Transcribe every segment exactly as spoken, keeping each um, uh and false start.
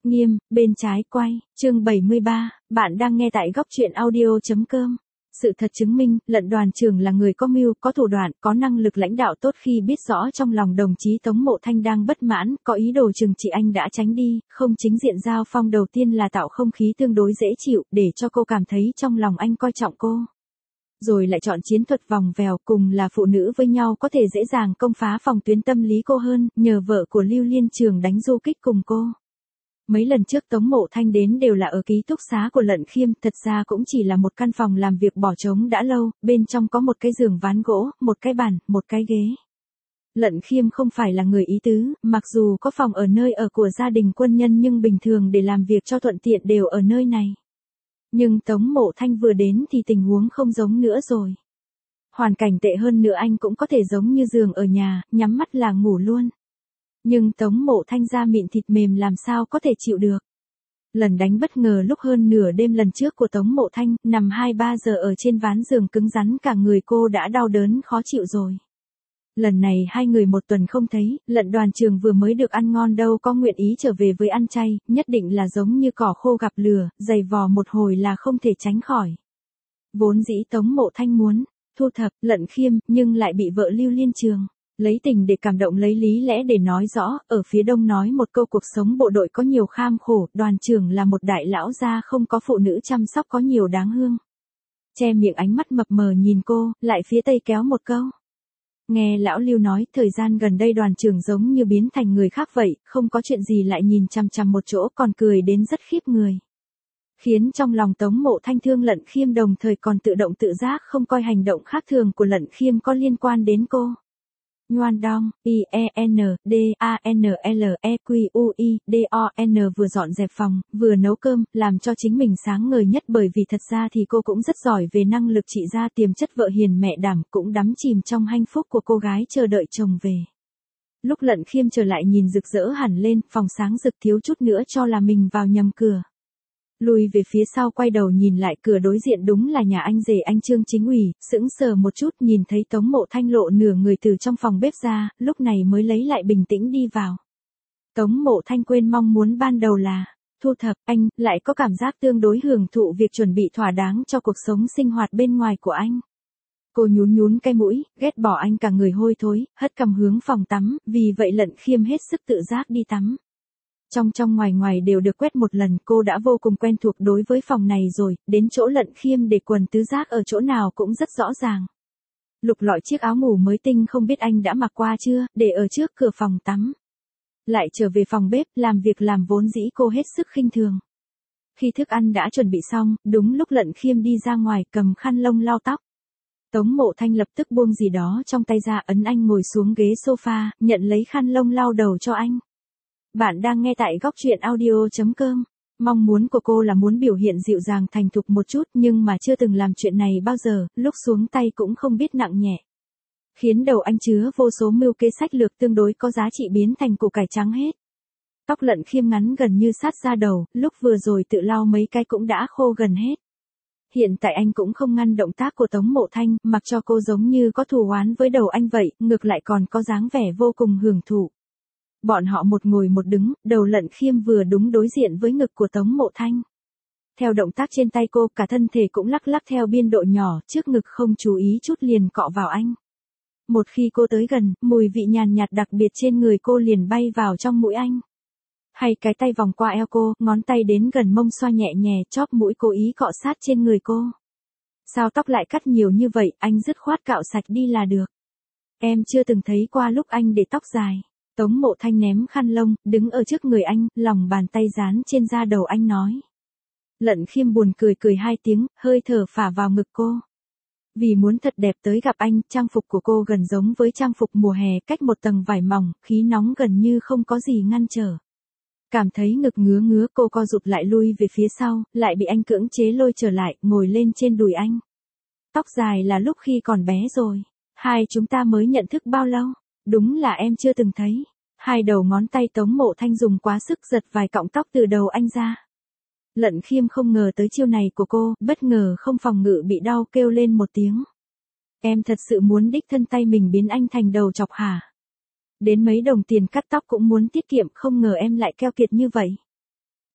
Nghiêm, bên trái quay, chương bảy mươi ba, bạn đang nghe tại góc truyện audio.com. Sự thật chứng minh, Lận đoàn trưởng là người có mưu, có thủ đoạn, có năng lực lãnh đạo tốt. Khi biết rõ trong lòng đồng chí Tống Mộ Thanh đang bất mãn, có ý đồ trừng trị anh đã tránh đi, không chính diện giao phong. Đầu tiên là tạo không khí tương đối dễ chịu, để cho cô cảm thấy trong lòng anh coi trọng cô. Rồi lại chọn chiến thuật vòng vèo, cùng là phụ nữ với nhau có thể dễ dàng công phá phòng tuyến tâm lý cô hơn, nhờ vợ của Lưu Liên Trường đánh du kích cùng cô. Mấy lần trước Tống Mộ Thanh đến đều là ở ký túc xá của Lận Khiêm, thật ra cũng chỉ là một căn phòng làm việc bỏ trống đã lâu, bên trong có một cái giường ván gỗ, một cái bàn, một cái ghế. Lận Khiêm không phải là người ý tứ, mặc dù có phòng ở nơi ở của gia đình quân nhân nhưng bình thường để làm việc cho thuận tiện đều ở nơi này. Nhưng Tống Mộ Thanh vừa đến thì tình huống không giống nữa rồi. Hoàn cảnh tệ hơn nữa, anh cũng có thể giống như giường ở nhà, nhắm mắt là ngủ luôn. Nhưng Tống Mộ Thanh da mịn thịt mềm làm sao có thể chịu được. Lần đánh bất ngờ lúc hơn nửa đêm lần trước của Tống Mộ Thanh, nằm hai ba giờ ở trên ván giường cứng rắn, cả người cô đã đau đớn khó chịu rồi. Lần này hai người một tuần không thấy, Lận đoàn trường vừa mới được ăn ngon đâu có nguyện ý trở về với ăn chay, nhất định là giống như cỏ khô gặp lửa, giày vò một hồi là không thể tránh khỏi. Vốn dĩ Tống Mộ Thanh muốn thu thập Lận Khiêm, nhưng lại bị vợ Lưu Liên Trường lấy tình để cảm động, lấy lý lẽ để nói rõ. Ở phía đông nói một câu cuộc sống bộ đội có nhiều kham khổ, đoàn trưởng là một đại lão gia không có phụ nữ chăm sóc có nhiều đáng thương. Che miệng ánh mắt mập mờ nhìn cô, lại phía tây kéo một câu. Nghe lão Lưu nói, thời gian gần đây đoàn trưởng giống như biến thành người khác vậy, không có chuyện gì lại nhìn chằm chằm một chỗ, còn cười đến rất khiếp người. Khiến trong lòng Tống Mộ Thanh thương Lận Khiêm, đồng thời còn tự động tự giác không coi hành động khác thường của Lận Khiêm có liên quan đến cô. Nhoan Dong, I E N D A N L E Q U I D O N vừa dọn dẹp phòng, vừa nấu cơm, làm cho chính mình sáng ngời nhất, bởi vì thật ra thì cô cũng rất giỏi về năng lực trị gia, tiềm chất vợ hiền mẹ đảm, cũng đắm chìm trong hạnh phúc của cô gái chờ đợi chồng về. Lúc Lận Khiêm trở lại nhìn rực rỡ hẳn lên, phòng sáng rực thiếu chút nữa cho là mình vào nhầm cửa. Lùi về phía sau quay đầu nhìn lại, cửa đối diện đúng là nhà anh rể anh Trương Chính ủy, sững sờ một chút nhìn thấy Tống Mộ Thanh lộ nửa người từ trong phòng bếp ra, lúc này mới lấy lại bình tĩnh đi vào. Tống Mộ Thanh quên mong muốn ban đầu là thu thập, anh lại có cảm giác tương đối hưởng thụ việc chuẩn bị thỏa đáng cho cuộc sống sinh hoạt bên ngoài của anh. Cô nhún nhún cái mũi, ghét bỏ anh cả người hôi thối, hất cằm hướng phòng tắm, vì vậy Lận Khiêm hết sức tự giác đi tắm. Trong trong ngoài ngoài đều được quét một lần, cô đã vô cùng quen thuộc đối với phòng này rồi, đến chỗ Lận Khiêm để quần tứ giác ở chỗ nào cũng rất rõ ràng. Lục lọi chiếc áo ngủ mới tinh không biết anh đã mặc qua chưa, để ở trước cửa phòng tắm. Lại trở về phòng bếp, làm việc làm vốn dĩ cô hết sức khinh thường. Khi thức ăn đã chuẩn bị xong, đúng lúc Lận Khiêm đi ra ngoài cầm khăn lông lau tóc. Tống Mộ Thanh lập tức buông gì đó trong tay ra, ấn anh ngồi xuống ghế sofa, nhận lấy khăn lông lau đầu cho anh. Bạn đang nghe tại góc truyện audio.com. Mong muốn của cô là muốn biểu hiện dịu dàng thành thục một chút, nhưng mà chưa từng làm chuyện này bao giờ, lúc xuống tay cũng không biết nặng nhẹ. Khiến đầu anh chứa vô số mưu kế sách lược tương đối có giá trị biến thành củ cải trắng hết. Tóc Lận Khiêm ngắn gần như sát ra đầu, lúc vừa rồi tự lau mấy cái cũng đã khô gần hết. Hiện tại anh cũng không ngăn động tác của Tống Mộ Thanh, mặc cho cô giống như có thù oán với đầu anh vậy, ngược lại còn có dáng vẻ vô cùng hưởng thụ. Bọn họ một ngồi một đứng, đầu Lận Khiêm vừa đúng đối diện với ngực của Tống Mộ Thanh. Theo động tác trên tay cô, cả thân thể cũng lắc lắc theo biên độ nhỏ, trước ngực không chú ý chút liền cọ vào anh. Một khi cô tới gần, mùi vị nhàn nhạt đặc biệt trên người cô liền bay vào trong mũi anh. Hay cái tay vòng qua eo cô, ngón tay đến gần mông xoa nhẹ nhẹ, chóp mũi cố ý cọ sát trên người cô. Sao tóc lại cắt nhiều như vậy, anh dứt khoát cạo sạch đi là được. Em chưa từng thấy qua lúc anh để tóc dài. Tống Mộ Thanh ném khăn lông, đứng ở trước người anh, lòng bàn tay dán trên da đầu anh nói. Lận Khiêm buồn cười cười hai tiếng, hơi thở phả vào ngực cô. Vì muốn thật đẹp tới gặp anh, trang phục của cô gần giống với trang phục mùa hè, cách một tầng vải mỏng, khí nóng gần như không có gì ngăn trở. Cảm thấy ngực ngứa ngứa, cô co rụt lại lui về phía sau, lại bị anh cưỡng chế lôi trở lại, ngồi lên trên đùi anh. Tóc dài là lúc khi còn bé rồi. Hai chúng ta mới nhận thức bao lâu? Đúng là em chưa từng thấy. Hai đầu ngón tay Tống Mộ Thanh dùng quá sức giật vài cọng tóc từ đầu anh ra. Lận Khiêm không ngờ tới chiêu này của cô, bất ngờ không phòng ngự bị đau kêu lên một tiếng. Em thật sự muốn đích thân tay mình biến anh thành đầu chọc hả? Đến mấy đồng tiền cắt tóc cũng muốn tiết kiệm, không ngờ em lại keo kiệt như vậy.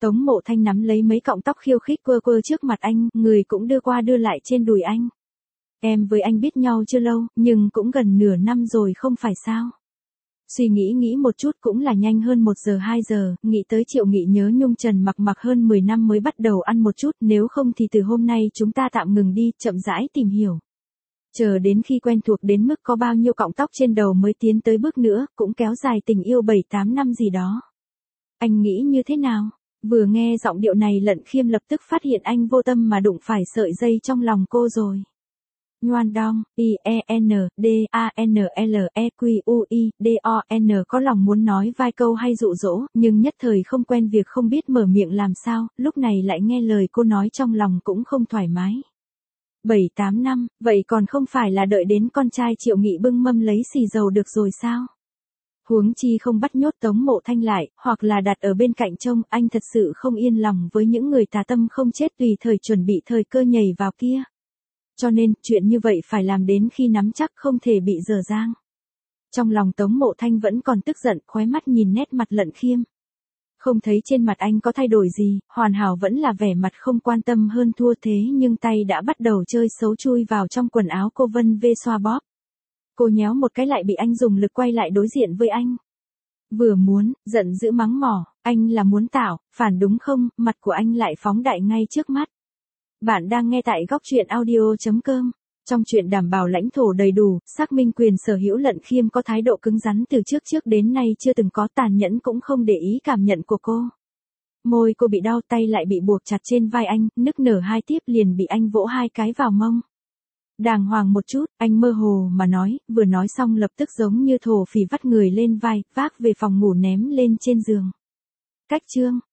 Tống Mộ Thanh nắm lấy mấy cọng tóc khiêu khích quơ quơ trước mặt anh, người cũng đưa qua đưa lại trên đùi anh. Em với anh biết nhau chưa lâu, nhưng cũng gần nửa năm rồi không phải sao? Suy nghĩ nghĩ một chút cũng là nhanh hơn một giờ hai giờ, nghĩ tới Triệu Nghị nhớ Nhung Trần mặc mặc hơn mười năm mới bắt đầu ăn một chút, nếu không thì từ hôm nay chúng ta tạm ngừng đi, chậm rãi tìm hiểu. Chờ đến khi quen thuộc đến mức có bao nhiêu cọng tóc trên đầu mới tiến tới bước nữa, cũng kéo dài tình yêu bảy tám năm gì đó. Anh nghĩ như thế nào? Vừa nghe giọng điệu này Lận Khiêm lập tức phát hiện anh vô tâm mà đụng phải sợi dây trong lòng cô rồi. Nhoan Dong, I E N, D A N L E Q U I, D O N có lòng muốn nói vài câu hay dụ dỗ, nhưng nhất thời không quen việc không biết mở miệng làm sao, lúc này lại nghe lời cô nói trong lòng cũng không thoải mái. bảy tám năm, vậy còn không phải là đợi đến con trai Triệu Nghị bưng mâm lấy xì dầu được rồi sao? Huống chi không bắt nhốt Tống Mộ Thanh lại, hoặc là đặt ở bên cạnh trông, anh thật sự không yên lòng với những người tà tâm không chết tùy thời chuẩn bị thời cơ nhảy vào kia. Cho nên, chuyện như vậy phải làm đến khi nắm chắc không thể bị dở dang. Trong lòng Tống Mộ Thanh vẫn còn tức giận, khóe mắt nhìn nét mặt Lận Khiêm. Không thấy trên mặt anh có thay đổi gì, hoàn hảo vẫn là vẻ mặt không quan tâm hơn thua thế nhưng tay đã bắt đầu chơi xấu chui vào trong quần áo cô vân vê xoa bóp. Cô nhéo một cái lại bị anh dùng lực quay lại đối diện với anh. Vừa muốn, giận dữ mắng mỏ, anh là muốn tạo, phản đúng không, mặt của anh lại phóng đại ngay trước mắt. Bạn đang nghe tại góc truyện audio chấm com. Trong chuyện đảm bảo lãnh thổ đầy đủ, xác minh quyền sở hữu Lận Khiêm có thái độ cứng rắn từ trước trước đến nay chưa từng có, tàn nhẫn cũng không để ý cảm nhận của cô. Môi cô bị đau, tay lại bị buộc chặt trên vai anh, nức nở hai tiếp liền bị anh vỗ hai cái vào mông. Đàng hoàng một chút, anh mơ hồ mà nói, vừa nói xong lập tức giống như thổ phỉ vắt người lên vai, vác về phòng ngủ ném lên trên giường. Cách chương